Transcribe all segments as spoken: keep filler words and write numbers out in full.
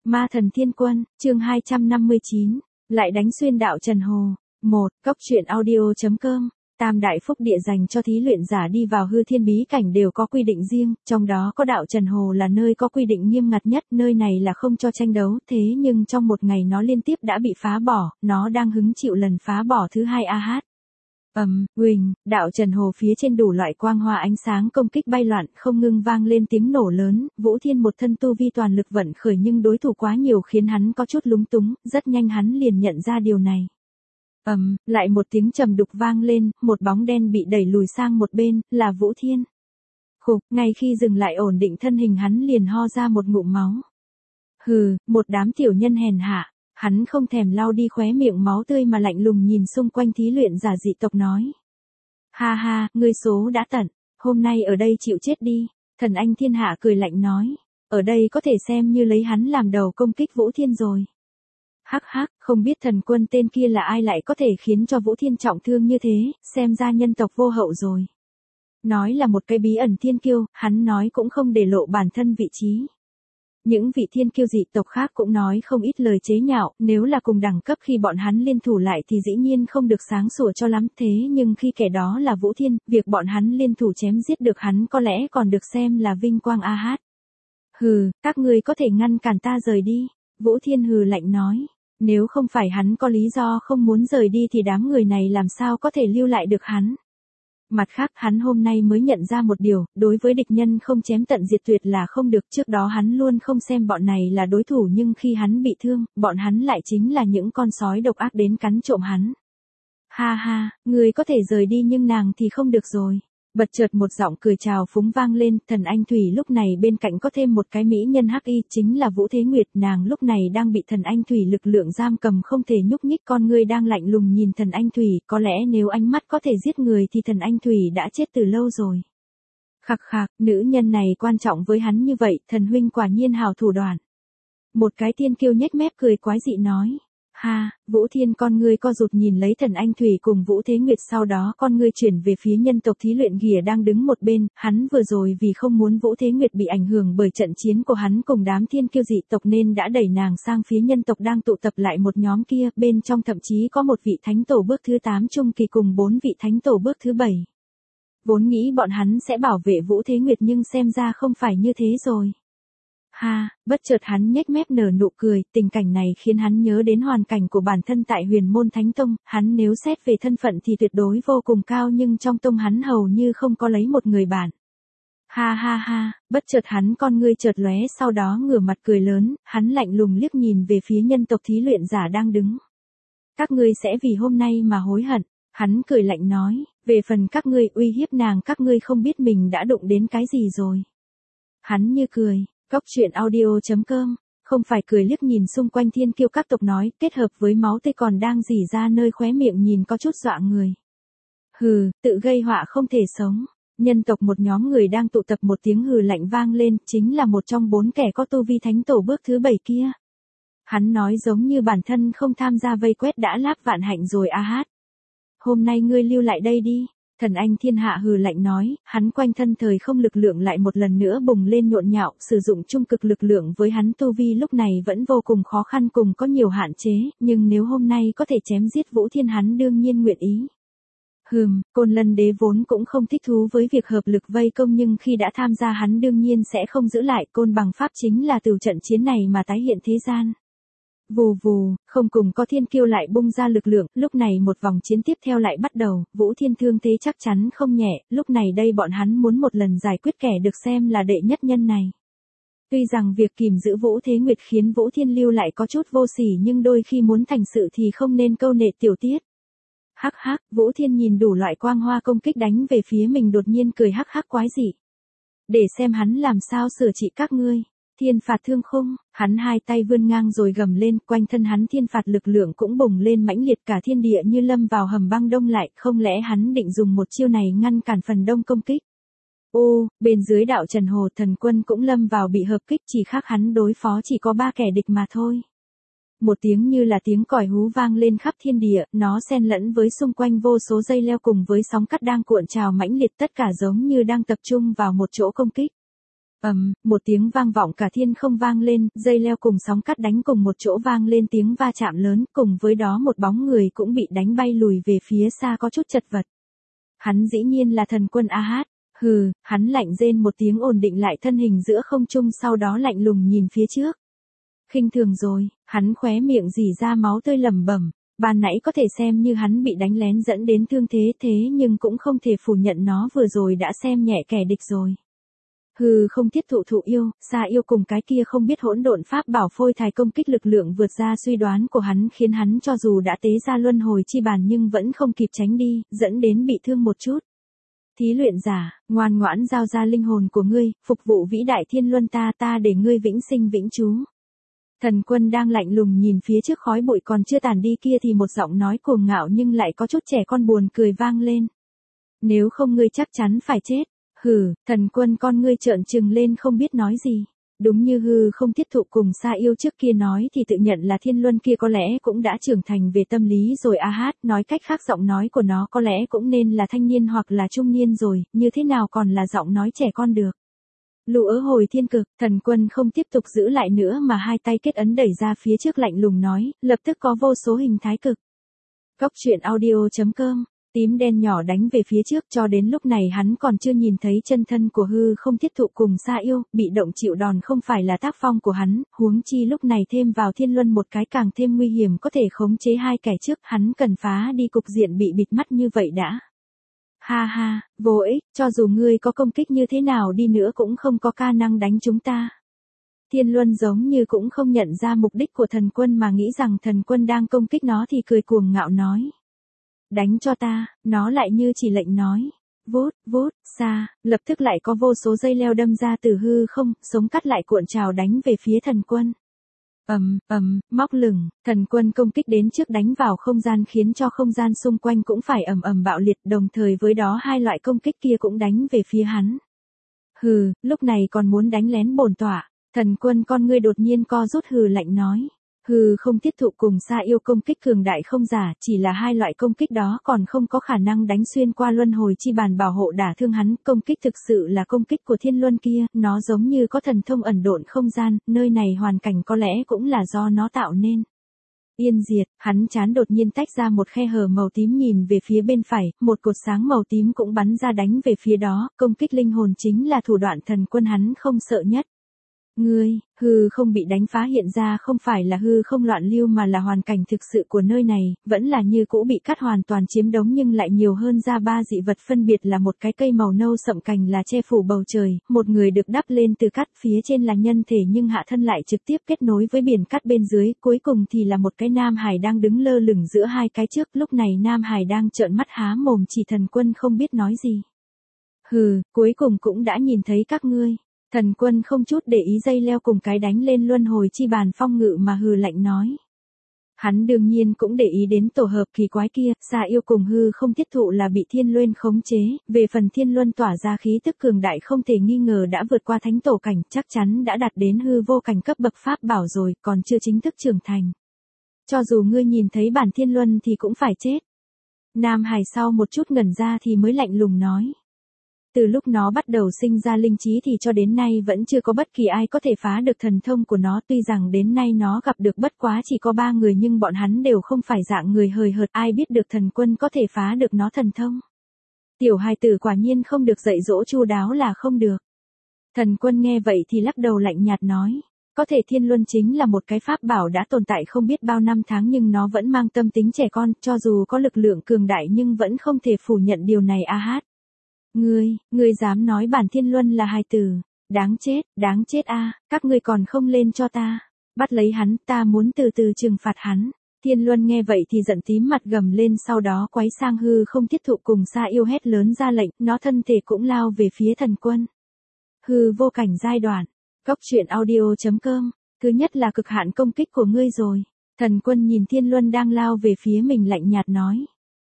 Ma thần thiên quân, chương hai trăm năm mươi chín, lại đánh xuyên đạo Trần Hồ. một. Cốc truyện audio.com. Tam đại phúc địa dành cho thí luyện giả đi vào hư thiên bí cảnh đều có quy định riêng, trong đó có đạo Trần Hồ là nơi có quy định nghiêm ngặt nhất, nơi này là không cho tranh đấu, thế nhưng trong một ngày nó liên tiếp đã bị phá bỏ, nó đang hứng chịu lần phá bỏ thứ hai a hát. Ầm, um, huỳnh, đạo Trần Hồ phía trên đủ loại quang hoa ánh sáng công kích bay loạn, không ngưng vang lên tiếng nổ lớn, Vũ Thiên một thân tu vi toàn lực vận khởi nhưng đối thủ quá nhiều khiến hắn có chút lúng túng, rất nhanh hắn liền nhận ra điều này. Ầm, um, lại một tiếng trầm đục vang lên, một bóng đen bị đẩy lùi sang một bên, là Vũ Thiên. Khục, ngay khi dừng lại ổn định thân hình hắn liền ho ra một ngụm máu. Hừ, một đám tiểu nhân hèn hạ. Hắn không thèm lau đi khóe miệng máu tươi mà lạnh lùng nhìn xung quanh thí luyện giả dị tộc nói. Ha ha, ngươi số đã tận, hôm nay ở đây chịu chết đi, thần anh thiên hạ cười lạnh nói. Ở đây có thể xem như lấy hắn làm đầu công kích Vũ Thiên rồi. Hắc hắc, không biết thần quân tên kia là ai lại có thể khiến cho Vũ Thiên trọng thương như thế, xem ra nhân tộc vô hậu rồi. Nói là một cái bí ẩn thiên kiêu, hắn nói cũng không để lộ bản thân vị trí. Những vị thiên kiêu dị tộc khác cũng nói không ít lời chế nhạo, nếu là cùng đẳng cấp khi bọn hắn liên thủ lại thì dĩ nhiên không được sáng sủa cho lắm, thế nhưng khi kẻ đó là Vũ Thiên, việc bọn hắn liên thủ chém giết được hắn có lẽ còn được xem là vinh quang a hát. Hừ, các ngươi có thể ngăn cản ta rời đi, Vũ Thiên hừ lạnh nói, nếu không phải hắn có lý do không muốn rời đi thì đám người này làm sao có thể lưu lại được hắn. Mặt khác hắn hôm nay mới nhận ra một điều, đối với địch nhân không chém tận diệt tuyệt là không được, trước đó hắn luôn không xem bọn này là đối thủ nhưng khi hắn bị thương, bọn hắn lại chính là những con sói độc ác đến cắn trộm hắn. Ha ha, người có thể rời đi nhưng nàng thì không được rồi. Bật chợt một giọng cười chào phúng vang lên, thần anh thủy lúc này bên cạnh có thêm một cái mỹ nhân hắc y chính là Vũ Thế Nguyệt, nàng lúc này đang bị thần anh thủy lực lượng giam cầm không thể nhúc nhích, con ngươi đang lạnh lùng nhìn thần anh thủy, có lẽ nếu ánh mắt có thể giết người thì thần anh thủy đã chết từ lâu rồi. Khạc khạc, nữ nhân này quan trọng với hắn như vậy, thần huynh quả nhiên hào thủ đoạn. Một cái tiên kiêu nhếch mép cười quái dị nói. Ha, Vũ Thiên con ngươi co rụt nhìn lấy thần anh thủy cùng Vũ Thế Nguyệt, sau đó con ngươi chuyển về phía nhân tộc thí luyện ghìa đang đứng một bên, hắn vừa rồi vì không muốn Vũ Thế Nguyệt bị ảnh hưởng bởi trận chiến của hắn cùng đám thiên kiêu dị tộc nên đã đẩy nàng sang phía nhân tộc đang tụ tập lại một nhóm kia, bên trong thậm chí có một vị thánh tổ bước thứ tám trung kỳ cùng bốn vị thánh tổ bước thứ bảy. Vốn nghĩ bọn hắn sẽ bảo vệ Vũ Thế Nguyệt nhưng xem ra không phải như thế rồi. Ha, bất chợt hắn nhếch mép nở nụ cười, tình cảnh này khiến hắn nhớ đến hoàn cảnh của bản thân tại Huyền Môn Thánh Tông, hắn nếu xét về thân phận thì tuyệt đối vô cùng cao nhưng trong tông hắn hầu như không có lấy một người bạn. Ha ha ha, bất chợt hắn con ngươi chợt lóe sau đó ngửa mặt cười lớn, hắn lạnh lùng liếc nhìn về phía nhân tộc thí luyện giả đang đứng. Các ngươi sẽ vì hôm nay mà hối hận, hắn cười lạnh nói, về phần các ngươi uy hiếp nàng các ngươi không biết mình đã đụng đến cái gì rồi. Hắn như cười. Cốc truyện audio.com, không phải cười liếc nhìn xung quanh thiên kiêu các tộc nói, kết hợp với máu tươi còn đang rỉ ra nơi khóe miệng nhìn có chút dọa người. Hừ, tự gây họa không thể sống. Nhân tộc một nhóm người đang tụ tập, một tiếng hừ lạnh vang lên, chính là một trong bốn kẻ có tu vi thánh tổ bước thứ bảy kia. Hắn nói giống như bản thân không tham gia vây quét đã láp vạn hạnh rồi a hát. Hôm nay ngươi lưu lại đây đi. Thần anh thiên hạ hừ lạnh nói, hắn quanh thân thời không lực lượng lại một lần nữa bùng lên nhộn nhạo, sử dụng trung cực lực lượng với hắn tu vi lúc này vẫn vô cùng khó khăn cùng có nhiều hạn chế, nhưng nếu hôm nay có thể chém giết Vũ Thiên hắn đương nhiên nguyện ý. Hừm, Côn Lân Đế vốn cũng không thích thú với việc hợp lực vây công nhưng khi đã tham gia hắn đương nhiên sẽ không giữ lại, côn bằng pháp chính là từ trận chiến này mà tái hiện thế gian. Vù vù, không cùng có thiên kiêu lại bung ra lực lượng, lúc này một vòng chiến tiếp theo lại bắt đầu, Vũ Thiên thương thế chắc chắn không nhẹ, lúc này đây bọn hắn muốn một lần giải quyết kẻ được xem là đệ nhất nhân này. Tuy rằng việc kìm giữ Vũ Thế Nguyệt khiến Vũ Thiên lưu lại có chút vô sỉ nhưng đôi khi muốn thành sự thì không nên câu nệ tiểu tiết. Hắc hắc, Vũ Thiên nhìn đủ loại quang hoa công kích đánh về phía mình đột nhiên cười hắc hắc quái dị. Để xem hắn làm sao sửa trị các ngươi. Thiên phạt thương khung, hắn hai tay vươn ngang rồi gầm lên, quanh thân hắn thiên phạt lực lượng cũng bùng lên mãnh liệt, cả thiên địa như lâm vào hầm băng đông lại, không lẽ hắn định dùng một chiêu này ngăn cản phần đông công kích. Ô, bên dưới đạo Trần Hồ thần quân cũng lâm vào bị hợp kích, chỉ khác hắn đối phó chỉ có ba kẻ địch mà thôi. Một tiếng như là tiếng còi hú vang lên khắp thiên địa, nó xen lẫn với xung quanh vô số dây leo cùng với sóng cắt đang cuộn trào mãnh liệt, tất cả giống như đang tập trung vào một chỗ công kích. Ầm, một tiếng vang vọng cả thiên không vang lên, dây leo cùng sóng cát đánh cùng một chỗ vang lên tiếng va chạm lớn, cùng với đó một bóng người cũng bị đánh bay lùi về phía xa có chút chật vật. Hắn dĩ nhiên là thần quân A-hát. Hừ, hắn lạnh rên một tiếng ổn định lại thân hình giữa không trung, sau đó lạnh lùng nhìn phía trước. Khinh thường rồi, hắn khóe miệng rỉ ra máu tươi lẩm bẩm. Ban nãy có thể xem như hắn bị đánh lén dẫn đến thương thế thế nhưng cũng không thể phủ nhận nó vừa rồi đã xem nhẹ kẻ địch rồi. Hừ, không thiết thụ thụ yêu, xa yêu cùng cái kia không biết hỗn độn pháp bảo phôi thai công kích lực lượng vượt ra suy đoán của hắn, khiến hắn cho dù đã tế ra luân hồi chi bàn nhưng vẫn không kịp tránh đi, dẫn đến bị thương một chút. Thí luyện giả, ngoan ngoãn giao ra linh hồn của ngươi, phục vụ vĩ đại thiên luân ta ta để ngươi vĩnh sinh vĩnh trú. Thần quân đang lạnh lùng nhìn phía trước khói bụi còn chưa tàn đi kia thì một giọng nói cuồng ngạo nhưng lại có chút trẻ con buồn cười vang lên. Nếu không ngươi chắc chắn phải chết. Hừ, thần quân con ngươi trợn trừng lên không biết nói gì. Đúng như hư không thiết thụ cùng xa yêu trước kia nói thì tự nhận là thiên luân kia có lẽ cũng đã trưởng thành về tâm lý rồi a hát, nói cách khác giọng nói của nó có lẽ cũng nên là thanh niên hoặc là trung niên rồi, như thế nào còn là giọng nói trẻ con được. Lũ hồi thiên cực, thần quân không tiếp tục giữ lại nữa mà hai tay kết ấn đẩy ra phía trước lạnh lùng nói, lập tức có vô số hình thái cực. Cốc truyện audio chấm com. Tím đen nhỏ đánh về phía trước, cho đến lúc này hắn còn chưa nhìn thấy chân thân của hư không thiết thụ cùng xa yêu, bị động chịu đòn không phải là tác phong của hắn, huống chi lúc này thêm vào thiên luân một cái càng thêm nguy hiểm có thể khống chế hai kẻ trước, hắn cần phá đi cục diện bị bịt mắt như vậy đã. Ha ha, vô ích, cho dù ngươi có công kích như thế nào đi nữa cũng không có khả năng đánh chúng ta. Thiên luân giống như cũng không nhận ra mục đích của thần quân mà nghĩ rằng thần quân đang công kích nó thì cười cuồng ngạo nói. Đánh cho ta, nó lại như chỉ lệnh nói. Vút, vút, xa, lập tức lại có vô số dây leo đâm ra từ hư không, sống cắt lại cuộn trào đánh về phía thần quân. Ầm, ầm, móc lửng, thần quân công kích đến trước đánh vào không gian khiến cho không gian xung quanh cũng phải ầm ầm bạo liệt, đồng thời với đó hai loại công kích kia cũng đánh về phía hắn. Hừ, lúc này còn muốn đánh lén bổn tọa, thần quân con ngươi đột nhiên co rút hừ lạnh nói. Hừ không thiết thụ cùng xa yêu công kích cường đại không giả, chỉ là hai loại công kích đó còn không có khả năng đánh xuyên qua luân hồi chi bàn bảo hộ đả thương hắn, công kích thực sự là công kích của thiên luân kia, nó giống như có thần thông ẩn độn không gian, nơi này hoàn cảnh có lẽ cũng là do nó tạo nên. Yên diệt, hắn chán đột nhiên tách ra một khe hở màu tím nhìn về phía bên phải, một cột sáng màu tím cũng bắn ra đánh về phía đó, công kích linh hồn chính là thủ đoạn thần quân hắn không sợ nhất. Ngươi, hư không bị đánh phá hiện ra không phải là hư không loạn lưu mà là hoàn cảnh thực sự của nơi này, vẫn là như cũ bị cắt hoàn toàn chiếm đóng nhưng lại nhiều hơn ra ba dị vật phân biệt là một cái cây màu nâu sậm cành là che phủ bầu trời, một người được đắp lên từ cát phía trên là nhân thể nhưng hạ thân lại trực tiếp kết nối với biển cát bên dưới, cuối cùng thì là một cái nam hải đang đứng lơ lửng giữa hai cái trước, lúc này nam hải đang trợn mắt há mồm chỉ thần quân không biết nói gì. Hừ, cuối cùng cũng đã nhìn thấy các ngươi. Thần quân không chút để ý dây leo cùng cái đánh lên luân hồi chi bàn phong ngự mà hừ lạnh nói. Hắn đương nhiên cũng để ý đến tổ hợp kỳ quái kia, xa yêu cùng hư không thiết thụ là bị thiên luân khống chế, về phần thiên luân tỏa ra khí tức cường đại không thể nghi ngờ đã vượt qua thánh tổ cảnh, chắc chắn đã đạt đến hư vô cảnh cấp bậc pháp bảo rồi, còn chưa chính thức trưởng thành. Cho dù ngươi nhìn thấy bản thiên luân thì cũng phải chết. Nam Hải sau một chút ngẩn ra thì mới lạnh lùng nói. Từ lúc nó bắt đầu sinh ra linh trí thì cho đến nay vẫn chưa có bất kỳ ai có thể phá được thần thông của nó, tuy rằng đến nay nó gặp được bất quá chỉ có ba người nhưng bọn hắn đều không phải dạng người hời hợt, ai biết được thần quân có thể phá được nó thần thông. Tiểu hài tử quả nhiên không được dạy dỗ chu đáo là không được. Thần quân nghe vậy thì lắc đầu lạnh nhạt nói. Có thể thiên luân chính là một cái pháp bảo đã tồn tại không biết bao năm tháng nhưng nó vẫn mang tâm tính trẻ con, cho dù có lực lượng cường đại nhưng vẫn không thể phủ nhận điều này a hát. Ngươi, ngươi dám nói bản thiên luân là hài tử, đáng chết, đáng chết a, các ngươi còn không lên cho ta, bắt lấy hắn, ta muốn từ từ trừng phạt hắn. Thiên luân nghe vậy thì giận tím mặt gầm lên sau đó quấy sang hư không thiết thụ cùng xa yêu hét lớn ra lệnh, nó thân thể cũng lao về phía thần quân. Hư vô cảnh giai đoạn, cốc truyện audio chấm com, thứ nhất là cực hạn công kích của ngươi rồi. Thần quân nhìn thiên luân đang lao về phía mình lạnh nhạt nói.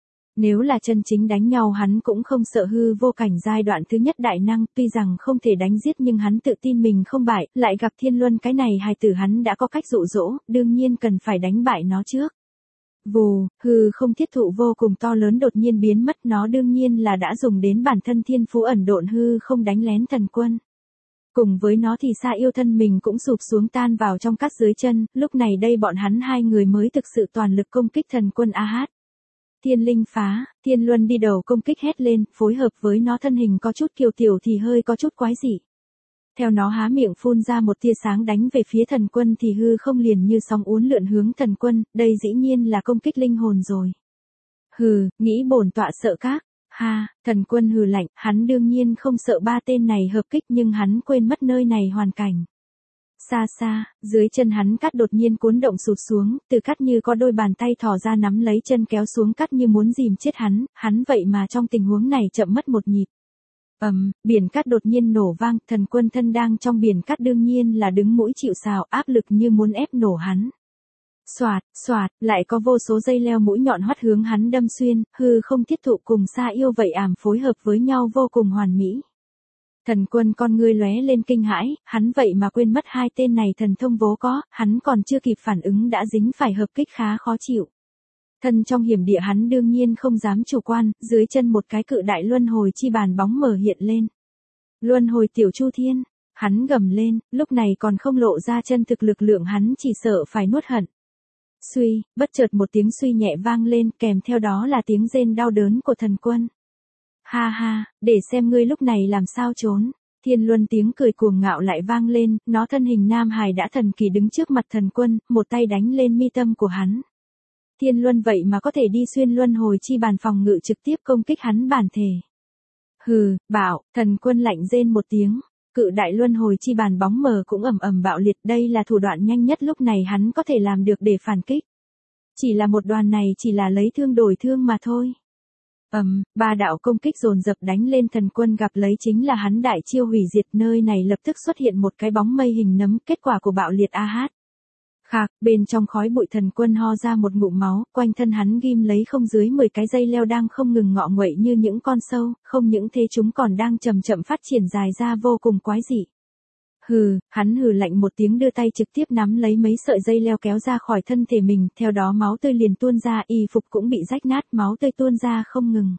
Nếu là chân chính đánh nhau hắn cũng không sợ hư vô cảnh giai đoạn thứ nhất đại năng, tuy rằng không thể đánh giết nhưng hắn tự tin mình không bại, lại gặp thiên luân cái này hài tử hắn đã có cách dụ dỗ, đương nhiên cần phải đánh bại nó trước. Vù, hư không thiết thụ vô cùng to lớn đột nhiên biến mất, nó đương nhiên là đã dùng đến bản thân thiên phú ẩn độn hư không đánh lén thần quân. Cùng với nó thì Sa Yêu thân mình cũng sụp xuống tan vào trong cát dưới chân, lúc này đây bọn hắn hai người mới thực sự toàn lực công kích thần quân A Hát. Thiên linh phá, Thiên Luân đi đầu công kích hét lên, phối hợp với nó thân hình có chút kiều tiểu thì hơi có chút quái dị. Theo nó há miệng phun ra một tia sáng đánh về phía thần quân thì hư không liền như sóng uốn lượn hướng thần quân, đây dĩ nhiên là công kích linh hồn rồi. Hừ, nghĩ bổn tọa sợ các. Ha, thần quân hừ lạnh, hắn đương nhiên không sợ ba tên này hợp kích nhưng hắn quên mất nơi này hoàn cảnh. Xa xa, dưới chân hắn cát đột nhiên cuốn động sụt xuống, từ cát như có đôi bàn tay thò ra nắm lấy chân kéo xuống cát như muốn dìm chết hắn, hắn vậy mà trong tình huống này chậm mất một nhịp. Ầm, um, biển cát đột nhiên nổ vang, thần quân thân đang trong biển cát đương nhiên là đứng mũi chịu sào, áp lực như muốn ép nổ hắn. Xoạt, xoạt, lại có vô số dây leo mũi nhọn hoắt hướng hắn đâm xuyên, hư không thiết thụ cùng Sa Yêu vậy ảm phối hợp với nhau vô cùng hoàn mỹ. Thần quân con ngươi lóe lên kinh hãi, hắn vậy mà quên mất hai tên này thần thông vốn có, hắn còn chưa kịp phản ứng đã dính phải hợp kích khá khó chịu. Thân trong hiểm địa hắn đương nhiên không dám chủ quan, dưới chân một cái cự đại luân hồi chi bàn bóng mở hiện lên. Luân hồi tiểu Chu Thiên, hắn gầm lên, lúc này còn không lộ ra chân thực lực lượng hắn chỉ sợ phải nuốt hận. Suy, bất chợt một tiếng suy nhẹ vang lên, kèm theo đó là tiếng rên đau đớn của thần quân. Ha ha, để xem ngươi lúc này làm sao trốn. Thiên Luân tiếng cười cuồng ngạo lại vang lên, nó thân hình nam hài đã thần kỳ đứng trước mặt thần quân, một tay đánh lên mi tâm của hắn. Thiên Luân vậy mà có thể đi xuyên luân hồi chi bàn phòng ngự trực tiếp công kích hắn bản thể. Hừ, bạo, thần quân lạnh rên một tiếng. Cự đại luân hồi chi bàn bóng mờ cũng ầm ầm bạo liệt, đây là thủ đoạn nhanh nhất lúc này hắn có thể làm được để phản kích. Chỉ là một đoàn này chỉ là lấy thương đổi thương mà thôi. Ầm, um, ba đạo công kích dồn dập đánh lên thần quân gặp lấy chính là hắn đại chiêu hủy diệt, nơi này lập tức xuất hiện một cái bóng mây hình nấm, kết quả của bạo liệt A Hát. Khạc, bên trong khói bụi thần quân ho ra một ngụm máu, quanh thân hắn ghim lấy không dưới mười cái dây leo đang không ngừng ngọ nguậy như những con sâu, không những thế chúng còn đang chậm chậm phát triển dài ra vô cùng quái dị. Hừ, hắn hừ lạnh một tiếng đưa tay trực tiếp nắm lấy mấy sợi dây leo kéo ra khỏi thân thể mình, theo đó máu tươi liền tuôn ra, y phục cũng bị rách nát, máu tươi tuôn ra không ngừng.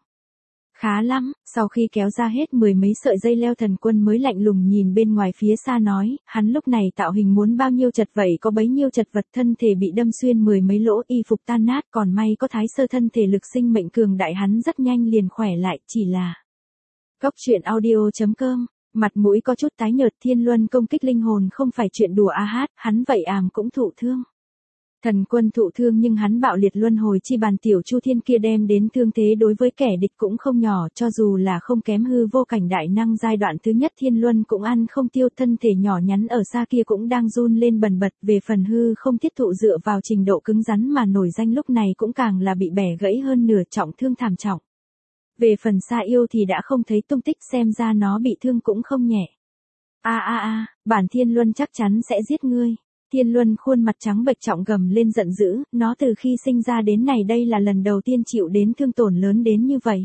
Khá lắm, sau khi kéo ra hết mười mấy sợi dây leo thần quân mới lạnh lùng nhìn bên ngoài phía xa nói, hắn lúc này tạo hình muốn bao nhiêu chật vậy có bấy nhiêu chật vật, thân thể bị đâm xuyên mười mấy lỗ, y phục tan nát, còn may có thái sơ thân thể lực sinh mệnh cường đại hắn rất nhanh liền khỏe lại, chỉ là. Góc truyện audio chấm com, mặt mũi có chút tái nhợt, Thiên Luân công kích linh hồn không phải chuyện đùa A Hát, hắn vậy ảm cũng thụ thương. Thần quân thụ thương nhưng hắn bạo liệt luân hồi chi bàn tiểu Chu Thiên kia đem đến thương thế đối với kẻ địch cũng không nhỏ, cho dù là không kém hư vô cảnh đại năng giai đoạn thứ nhất Thiên Luân cũng ăn không tiêu, thân thể nhỏ nhắn ở xa kia cũng đang run lên bần bật, về phần hư không thiết thụ dựa vào trình độ cứng rắn mà nổi danh lúc này cũng càng là bị bẻ gãy hơn nửa, trọng thương thảm trọng. Về phần Sa Yêu thì đã không thấy tung tích, xem ra nó bị thương cũng không nhẹ. A a a, bản Thiên Luân chắc chắn sẽ giết ngươi. Thiên Luân khuôn mặt trắng bệch trọng gầm lên giận dữ, nó từ khi sinh ra đến này đây là lần đầu tiên chịu đến thương tổn lớn đến như vậy.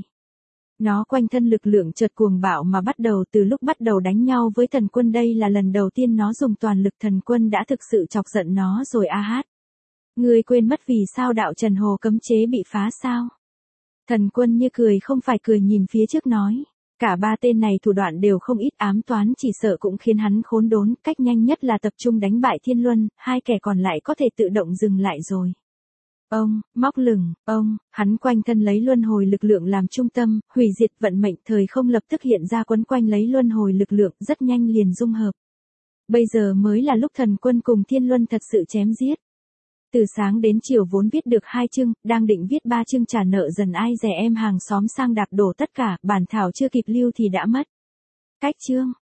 Nó quanh thân lực lượng chợt cuồng bạo mà bắt đầu, từ lúc bắt đầu đánh nhau với thần quân đây là lần đầu tiên nó dùng toàn lực, thần quân đã thực sự chọc giận nó rồi. A Hát. Ngươi quên mất vì sao đạo Trần Hồ cấm chế bị phá sao? Thần quân như cười không phải cười nhìn phía trước nói. Cả ba tên này thủ đoạn đều không ít, ám toán chỉ sợ cũng khiến hắn khốn đốn, cách nhanh nhất là tập trung đánh bại Thiên Luân, hai kẻ còn lại có thể tự động dừng lại rồi. Ông, móc lửng, ông, hắn quanh thân lấy luân hồi lực lượng làm trung tâm, hủy diệt vận mệnh, thời không lập tức hiện ra quấn quanh lấy luân hồi lực lượng, rất nhanh liền dung hợp. Bây giờ mới là lúc thần quân cùng Thiên Luân thật sự chém giết. Từ sáng đến chiều vốn viết được hai chương, đang định viết ba chương trả nợ dần ai dè em hàng xóm sang đạp đổ tất cả, bản thảo chưa kịp lưu thì đã mất. Cách chương,